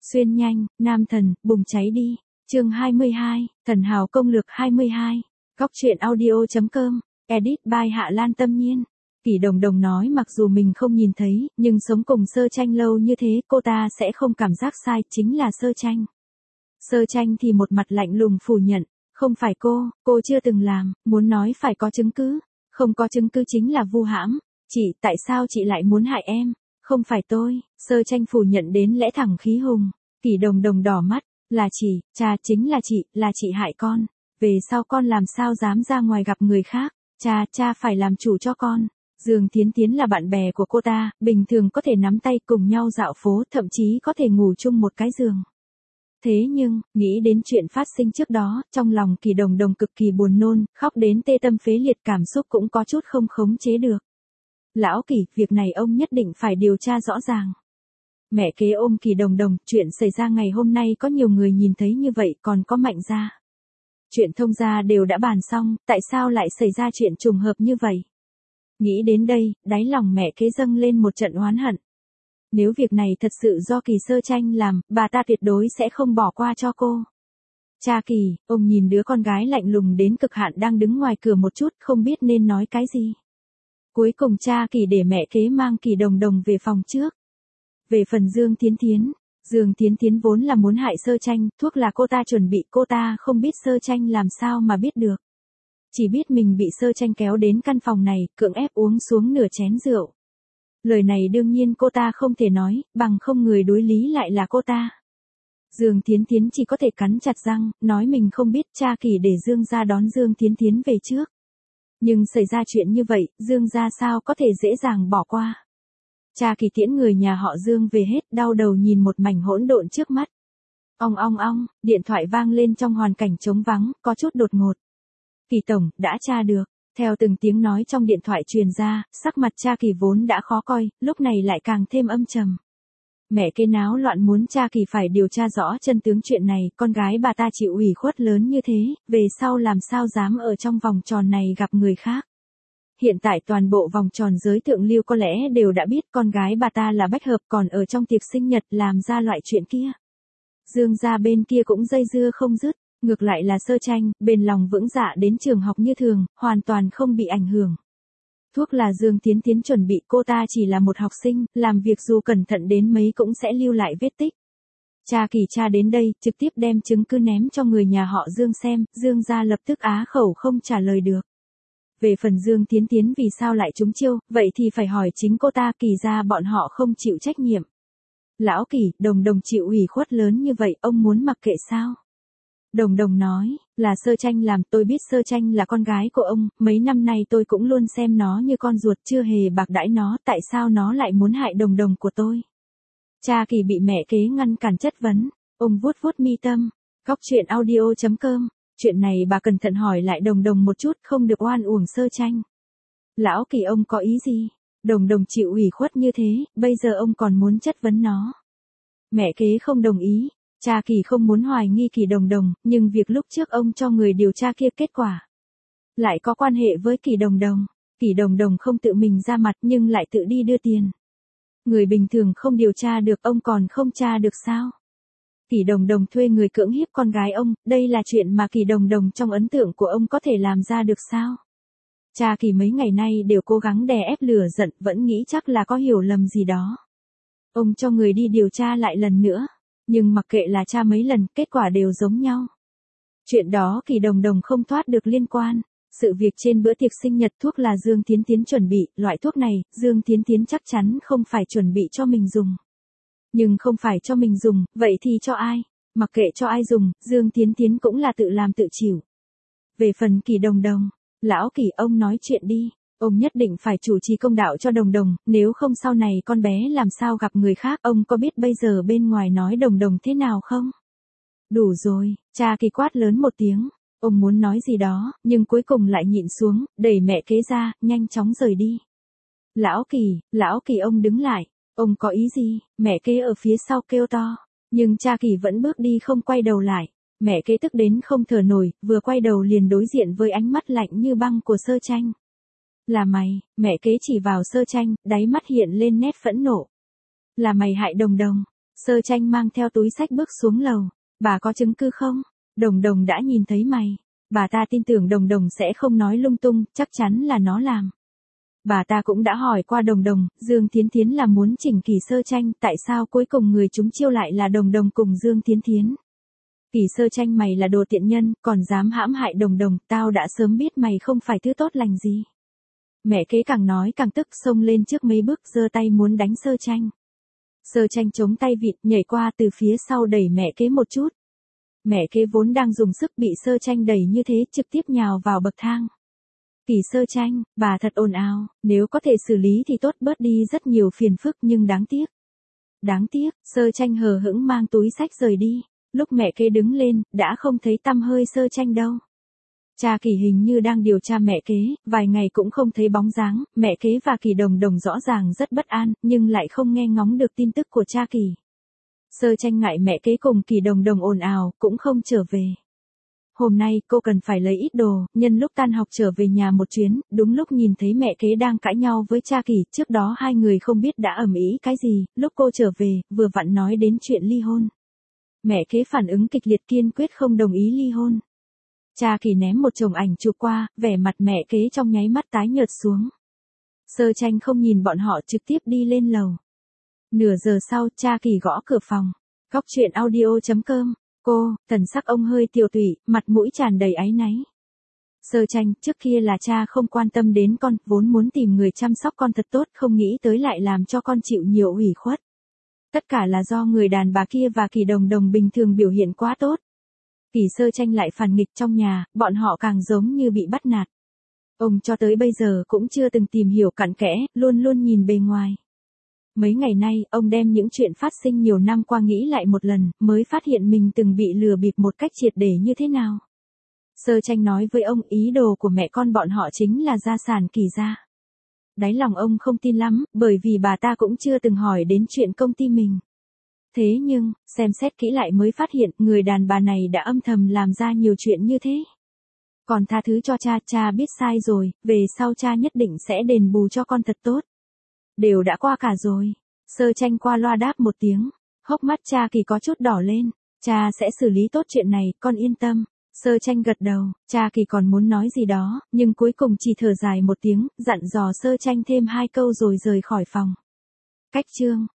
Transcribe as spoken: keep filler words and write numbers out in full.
Xuyên nhanh, nam thần, bùng cháy đi. Chương hai mươi hai, Thần hào công lược hai mươi hai. Góc truyện audio.com, edit by Hạ Lan Tâm Nhiên. Kỷ Đồng Đồng nói mặc dù mình không nhìn thấy, nhưng sống cùng Sơ Tranh lâu như thế, cô ta sẽ không cảm giác sai, chính là Sơ Tranh. Sơ Tranh thì một mặt lạnh lùng phủ nhận, không phải cô, cô chưa từng làm, muốn nói phải có chứng cứ, không có chứng cứ chính là vu hãm. Chị, tại sao chị lại muốn hại em? Không phải tôi. Sơ Tranh phủ nhận đến lẽ thẳng khí hùng. Kỷ Đồng Đồng đỏ mắt, là chị, cha chính là chị, là chị hại con. Về sau con làm sao dám ra ngoài gặp người khác, cha, cha phải làm chủ cho con. Dương Thiến Thiến là bạn bè của cô ta, bình thường có thể nắm tay cùng nhau dạo phố, thậm chí có thể ngủ chung một cái giường. Thế nhưng, nghĩ đến chuyện phát sinh trước đó, trong lòng Kỷ Đồng Đồng cực kỳ buồn nôn, khóc đến tê tâm phế liệt, cảm xúc cũng có chút không khống chế được. Lão Kỷ, việc này ông nhất định phải điều tra rõ ràng. Mẹ kế ôm Kỷ Đồng Đồng, chuyện xảy ra ngày hôm nay có nhiều người nhìn thấy như vậy, còn có Mạnh gia. Chuyện thông gia đều đã bàn xong, tại sao lại xảy ra chuyện trùng hợp như vậy? Nghĩ đến đây, đáy lòng mẹ kế dâng lên một trận oán hận. Nếu việc này thật sự do Kỳ Sơ Tranh làm, bà ta tuyệt đối sẽ không bỏ qua cho cô. Cha Kỳ, ông nhìn đứa con gái lạnh lùng đến cực hạn đang đứng ngoài cửa một chút, không biết nên nói cái gì. Cuối cùng cha Kỳ để mẹ kế mang Kỷ Đồng Đồng về phòng trước. Về phần Dương Thiến Thiến, Dương Thiến Thiến vốn là muốn hại Sơ Tranh, thuốc là cô ta chuẩn bị, cô ta không biết Sơ Tranh làm sao mà biết được. Chỉ biết mình bị Sơ Tranh kéo đến căn phòng này, cưỡng ép uống xuống nửa chén rượu. Lời này đương nhiên cô ta không thể nói, bằng không người đối lý lại là cô ta. Dương Thiến Thiến chỉ có thể cắn chặt răng, nói mình không biết, cha Kỳ để Dương gia đón Dương Thiến Thiến về trước. Nhưng xảy ra chuyện như vậy, Dương gia sao có thể dễ dàng bỏ qua. Cha Kỳ tiễn người nhà họ Dương về hết, đau đầu nhìn một mảnh hỗn độn trước mắt. Ong ong ong, điện thoại vang lên trong hoàn cảnh trống vắng, có chút đột ngột. Kỳ tổng, đã tra được. Theo từng tiếng nói trong điện thoại truyền ra, sắc mặt cha Kỳ vốn đã khó coi, lúc này lại càng thêm âm trầm. Mẹ kế náo loạn muốn cha Kỳ phải điều tra rõ chân tướng chuyện này, con gái bà ta chịu ủy khuất lớn như thế, về sau làm sao dám ở trong vòng tròn này gặp người khác. Hiện tại toàn bộ vòng tròn giới thượng lưu có lẽ đều đã biết con gái bà ta là Bách Hợp, còn ở trong tiệc sinh nhật làm ra loại chuyện kia. Dương gia bên kia cũng dây dưa không dứt, ngược lại là Sơ Tranh, bền lòng vững dạ đến trường học như thường, hoàn toàn không bị ảnh hưởng. Thuốc là Dương Thiến Thiến chuẩn bị, cô ta chỉ là một học sinh, làm việc dù cẩn thận đến mấy cũng sẽ lưu lại vết tích. Cha Kỳ tra đến đây, trực tiếp đem chứng cứ ném cho người nhà họ Dương xem, Dương gia lập tức á khẩu không trả lời được. Về phần Dương Thiến Thiến vì sao lại trúng chiêu, vậy thì phải hỏi chính cô ta, Kỳ gia bọn họ không chịu trách nhiệm. Lão Kỷ, Đồng Đồng chịu ủy khuất lớn như vậy, ông muốn mặc kệ sao? Đồng Đồng nói, là Sơ Tranh làm, tôi biết Sơ Tranh là con gái của ông, mấy năm nay tôi cũng luôn xem nó như con ruột, chưa hề bạc đãi nó, tại sao nó lại muốn hại Đồng Đồng của tôi? Cha Kỳ bị mẹ kế ngăn cản chất vấn, ông vuốt vuốt mi tâm. Góc truyện audio.com, chuyện này bà cẩn thận hỏi lại Đồng Đồng một chút, không được oan uổng Sơ Tranh. Lão Kỳ, ông có ý gì? Đồng Đồng chịu ủy khuất như thế, bây giờ ông còn muốn chất vấn nó. Mẹ kế không đồng ý. Cha Kỳ không muốn hoài nghi Kỷ Đồng Đồng, nhưng việc lúc trước ông cho người điều tra kia kết quả lại có quan hệ với Kỷ Đồng Đồng. Kỷ Đồng Đồng không tự mình ra mặt nhưng lại tự đi đưa tiền. Người bình thường không điều tra được, ông còn không tra được sao? Kỷ Đồng Đồng thuê người cưỡng hiếp con gái ông, đây là chuyện mà Kỷ Đồng Đồng trong ấn tượng của ông có thể làm ra được sao? Cha Kỳ mấy ngày nay đều cố gắng đè ép lửa giận, vẫn nghĩ chắc là có hiểu lầm gì đó. Ông cho người đi điều tra lại lần nữa. Nhưng mặc kệ là tra mấy lần, kết quả đều giống nhau. Chuyện đó Kỷ Đồng Đồng không thoát được liên quan. Sự việc trên bữa tiệc sinh nhật, thuốc là Dương Thiến Thiến chuẩn bị, loại thuốc này, Dương Thiến Thiến chắc chắn không phải chuẩn bị cho mình dùng. Nhưng không phải cho mình dùng, vậy thì cho ai? Mặc kệ cho ai dùng, Dương Thiến Thiến cũng là tự làm tự chịu. Về phần Kỷ Đồng Đồng, lão Kỷ, ông nói chuyện đi. Ông nhất định phải chủ trì công đạo cho Đồng Đồng, nếu không sau này con bé làm sao gặp người khác, ông có biết bây giờ bên ngoài nói Đồng Đồng thế nào không? Đủ rồi, cha Kỳ quát lớn một tiếng, ông muốn nói gì đó, nhưng cuối cùng lại nhịn xuống, đẩy mẹ kế ra, nhanh chóng rời đi. Lão Kỳ, lão Kỳ, ông đứng lại, ông có ý gì? Mẹ kế ở phía sau kêu to, nhưng cha Kỳ vẫn bước đi không quay đầu lại. Mẹ kế tức đến không thở nổi, vừa quay đầu liền đối diện với ánh mắt lạnh như băng của Sơ Tranh. Là mày, mẹ kế chỉ vào Sơ Tranh, đáy mắt hiện lên nét phẫn nộ. Là mày hại Đồng Đồng. Sơ Tranh mang theo túi sách bước xuống lầu. Bà có chứng cứ không? Đồng Đồng đã nhìn thấy mày. Bà ta tin tưởng Đồng Đồng sẽ không nói lung tung, chắc chắn là nó làm. Bà ta cũng đã hỏi qua Đồng Đồng, Dương Thiến Thiến là muốn chỉnh Kỷ Sơ Tranh, tại sao cuối cùng người trúng chiêu lại là Đồng Đồng cùng Dương Thiến Thiến? Kỷ Sơ Tranh, mày là đồ tiện nhân, còn dám hãm hại Đồng Đồng, tao đã sớm biết mày không phải thứ tốt lành gì. Mẹ kế càng nói càng tức, xông lên trước mấy bước giơ tay muốn đánh Sơ Tranh. Sơ Tranh chống tay vịt, nhảy qua từ phía sau đẩy mẹ kế một chút. Mẹ kế vốn đang dùng sức bị Sơ Tranh đẩy như thế, trực tiếp nhào vào bậc thang. Kỷ Sơ Tranh, bà thật ồn ào, nếu có thể xử lý thì tốt, bớt đi rất nhiều phiền phức, nhưng đáng tiếc. Đáng tiếc, Sơ Tranh hờ hững mang túi sách rời đi. Lúc mẹ kế đứng lên, đã không thấy tăm hơi Sơ Tranh đâu. Cha Kỷ hình như đang điều tra mẹ kế, vài ngày cũng không thấy bóng dáng, mẹ kế và Kỷ Đồng Đồng rõ ràng rất bất an, nhưng lại không nghe ngóng được tin tức của cha Kỷ. Sơ Tranh ngại mẹ kế cùng Kỷ Đồng Đồng ồn ào, cũng không trở về. Hôm nay cô cần phải lấy ít đồ, nhân lúc tan học trở về nhà một chuyến, đúng lúc nhìn thấy mẹ kế đang cãi nhau với cha Kỷ, trước đó hai người không biết đã ầm ĩ cái gì, lúc cô trở về, vừa vặn nói đến chuyện ly hôn. Mẹ kế phản ứng kịch liệt, kiên quyết không đồng ý ly hôn. Cha Kỷ ném một chồng ảnh chụp qua, vẻ mặt mẹ kế trong nháy mắt tái nhợt xuống. Sơ Tranh không nhìn bọn họ, trực tiếp đi lên lầu. Nửa giờ sau, cha Kỷ gõ cửa phòng. Góc truyện audio chấm com. Cô, thần sắc ông hơi tiều tụy, mặt mũi tràn đầy áy náy. Sơ Tranh, trước kia là cha không quan tâm đến con, vốn muốn tìm người chăm sóc con thật tốt, không nghĩ tới lại làm cho con chịu nhiều ủy khuất. Tất cả là do người đàn bà kia và Kỷ Đồng Đồng bình thường biểu hiện quá tốt. Kỷ Sơ Tranh lại phản nghịch trong nhà, bọn họ càng giống như bị bắt nạt. Ông cho tới bây giờ cũng chưa từng tìm hiểu cặn kẽ, luôn luôn nhìn bề ngoài. Mấy ngày nay, ông đem những chuyện phát sinh nhiều năm qua nghĩ lại một lần, mới phát hiện mình từng bị lừa bịp một cách triệt để như thế nào. Sơ Tranh nói với ông, ý đồ của mẹ con bọn họ chính là gia sản Kỷ gia. Đáy lòng ông không tin lắm, bởi vì bà ta cũng chưa từng hỏi đến chuyện công ty mình. Thế nhưng, xem xét kỹ lại mới phát hiện, người đàn bà này đã âm thầm làm ra nhiều chuyện như thế. Còn tha thứ cho cha, cha biết sai rồi, về sau cha nhất định sẽ đền bù cho con thật tốt. Đều đã qua cả rồi. Sơ Tranh qua loa đáp một tiếng. Hốc mắt cha Kỷ có chút đỏ lên. Cha sẽ xử lý tốt chuyện này, con yên tâm. Sơ Tranh gật đầu, cha Kỷ còn muốn nói gì đó, nhưng cuối cùng chỉ thở dài một tiếng, dặn dò Sơ Tranh thêm hai câu rồi rời khỏi phòng. Cách chương